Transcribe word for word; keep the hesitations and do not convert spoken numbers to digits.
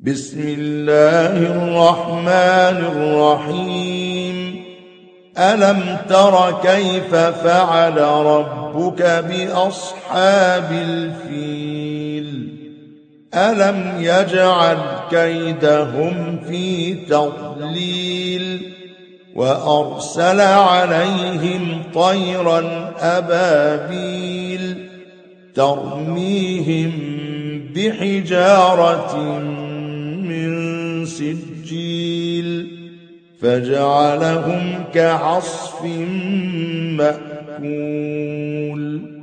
بسم الله الرحمن الرحيم. ألم تر كيف فعل ربك بأصحاب الفيل؟ ألم يجعل كيدهم في تضليل وأرسل عليهم طيرا أبابيل ترميهم بحجارة من سجيل فجعلهم كعصف مأكول.